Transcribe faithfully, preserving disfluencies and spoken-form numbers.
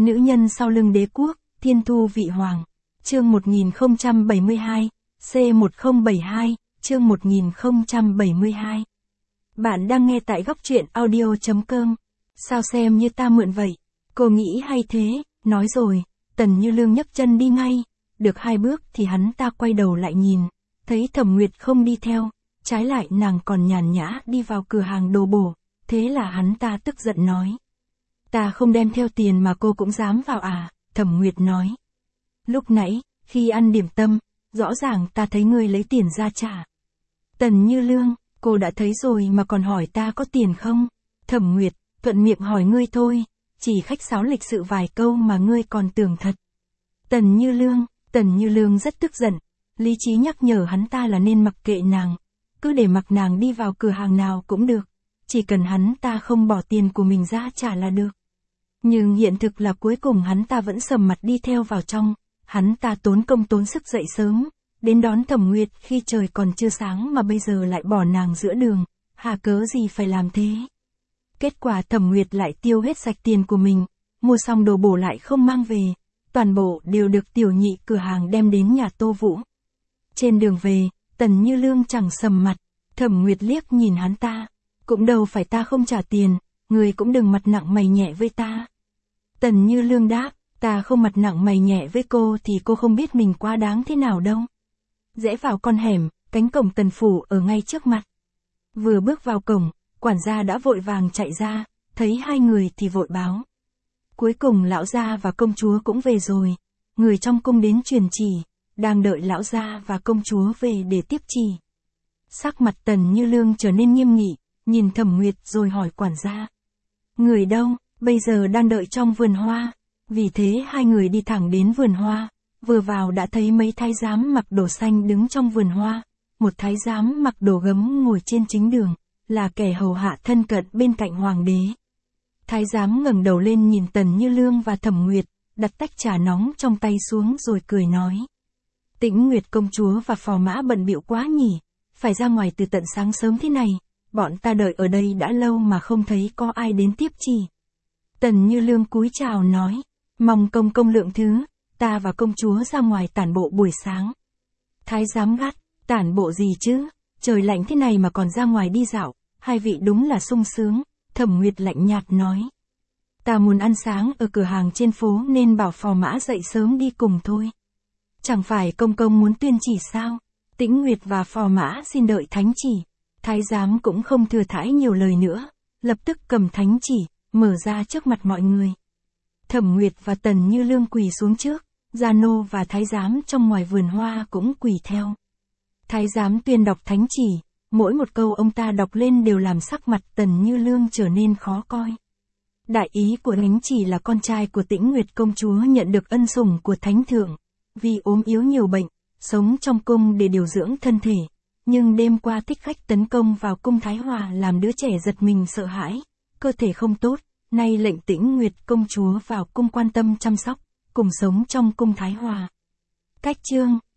Nữ nhân sau lưng đế quốc, thiên thu vị hoàng. Chương một nghìn không trăm bảy mươi hai, C một không bảy hai, chương một nghìn không trăm bảy mươi hai. Bạn đang nghe tại góc truyện audio chấm com. Sao xem như ta mượn vậy? Cô nghĩ hay thế, nói rồi, Tần Như Lương nhấc chân đi ngay, được hai bước thì hắn ta quay đầu lại nhìn, thấy Thẩm Nguyệt không đi theo, trái lại nàng còn nhàn nhã đi vào cửa hàng đồ bổ, thế là hắn ta tức giận nói. Ta không đem theo tiền mà cô cũng dám vào à, Thẩm Nguyệt nói. Lúc nãy, khi ăn điểm tâm, rõ ràng ta thấy ngươi lấy tiền ra trả. Tần Như Lương, cô đã thấy rồi mà còn hỏi ta có tiền không? Thẩm Nguyệt, thuận miệng hỏi ngươi thôi, chỉ khách sáo lịch sự vài câu mà ngươi còn tưởng thật. Tần Như Lương, Tần Như Lương rất tức giận, lý trí nhắc nhở hắn ta là nên mặc kệ nàng, cứ để mặc nàng đi vào cửa hàng nào cũng được, chỉ cần hắn ta không bỏ tiền của mình ra trả là được. Nhưng hiện thực là cuối cùng hắn ta vẫn sầm mặt đi theo vào trong, hắn ta tốn công tốn sức dậy sớm, đến đón Thẩm Nguyệt khi trời còn chưa sáng mà bây giờ lại bỏ nàng giữa đường, hà cớ gì phải làm thế. Kết quả Thẩm Nguyệt lại tiêu hết sạch tiền của mình, mua xong đồ bổ lại không mang về, toàn bộ đều được tiểu nhị cửa hàng đem đến nhà Tô Vũ. Trên đường về, Tần Như Lương chẳng sầm mặt, Thẩm Nguyệt liếc nhìn hắn ta, cũng đâu phải ta không trả tiền, người cũng đừng mặt nặng mày nhẹ với ta. Tần Như Lương đáp, ta không mặt nặng mày nhẹ với cô thì cô không biết mình quá đáng thế nào đâu. Rẽ vào con hẻm, cánh cổng Tần phủ ở ngay trước mặt. Vừa bước vào cổng, quản gia đã vội vàng chạy ra, thấy hai người thì vội báo. Cuối cùng lão gia và công chúa cũng về rồi, người trong cung đến truyền chỉ, đang đợi lão gia và công chúa về để tiếp chỉ. Sắc mặt Tần Như Lương trở nên nghiêm nghị, nhìn Thẩm Nguyệt rồi hỏi quản gia. Người đâu, bây giờ đang đợi trong vườn hoa, vì thế hai người đi thẳng đến vườn hoa, vừa vào đã thấy mấy thái giám mặc đồ xanh đứng trong vườn hoa, một thái giám mặc đồ gấm ngồi trên chính đường, là kẻ hầu hạ thân cận bên cạnh hoàng đế. Thái giám ngẩng đầu lên nhìn Tần Như Lương và Thẩm Nguyệt, đặt tách trà nóng trong tay xuống rồi cười nói. Tĩnh Nguyệt công chúa và phò mã bận bịu quá nhỉ, phải ra ngoài từ tận sáng sớm thế này, bọn ta đợi ở đây đã lâu mà không thấy có ai đến tiếp chỉ. Tần Như Lương cúi chào nói, mong công công lượng thứ, ta và công chúa ra ngoài tản bộ buổi sáng. Thái giám gắt, tản bộ gì chứ, trời lạnh thế này mà còn ra ngoài đi dạo, hai vị đúng là sung sướng. Thẩm Nguyệt lạnh nhạt nói. Ta muốn ăn sáng ở cửa hàng trên phố nên bảo phò mã dậy sớm đi cùng thôi. Chẳng phải công công muốn tuyên chỉ sao? Tĩnh Nguyệt và phò mã xin đợi thánh chỉ. Thái giám cũng không thừa thãi nhiều lời nữa, lập tức cầm thánh chỉ, mở ra trước mặt mọi người. Thẩm Nguyệt và Tần Như Lương quỳ xuống trước, gia nô và thái giám trong ngoài vườn hoa cũng quỳ theo. Thái giám tuyên đọc thánh chỉ. Mỗi một câu ông ta đọc lên đều làm sắc mặt Tần Như Lương trở nên khó coi. Đại ý của thánh chỉ là con trai của Tĩnh Nguyệt công chúa nhận được ân sủng của thánh thượng, vì ốm yếu nhiều bệnh, sống trong cung để điều dưỡng thân thể, nhưng đêm qua thích khách tấn công vào cung Thái Hòa làm đứa trẻ giật mình sợ hãi, cơ thể không tốt, nay lệnh Tĩnh Nguyệt công chúa vào cung quan tâm chăm sóc, cùng sống trong cung Thái Hòa. Cách chương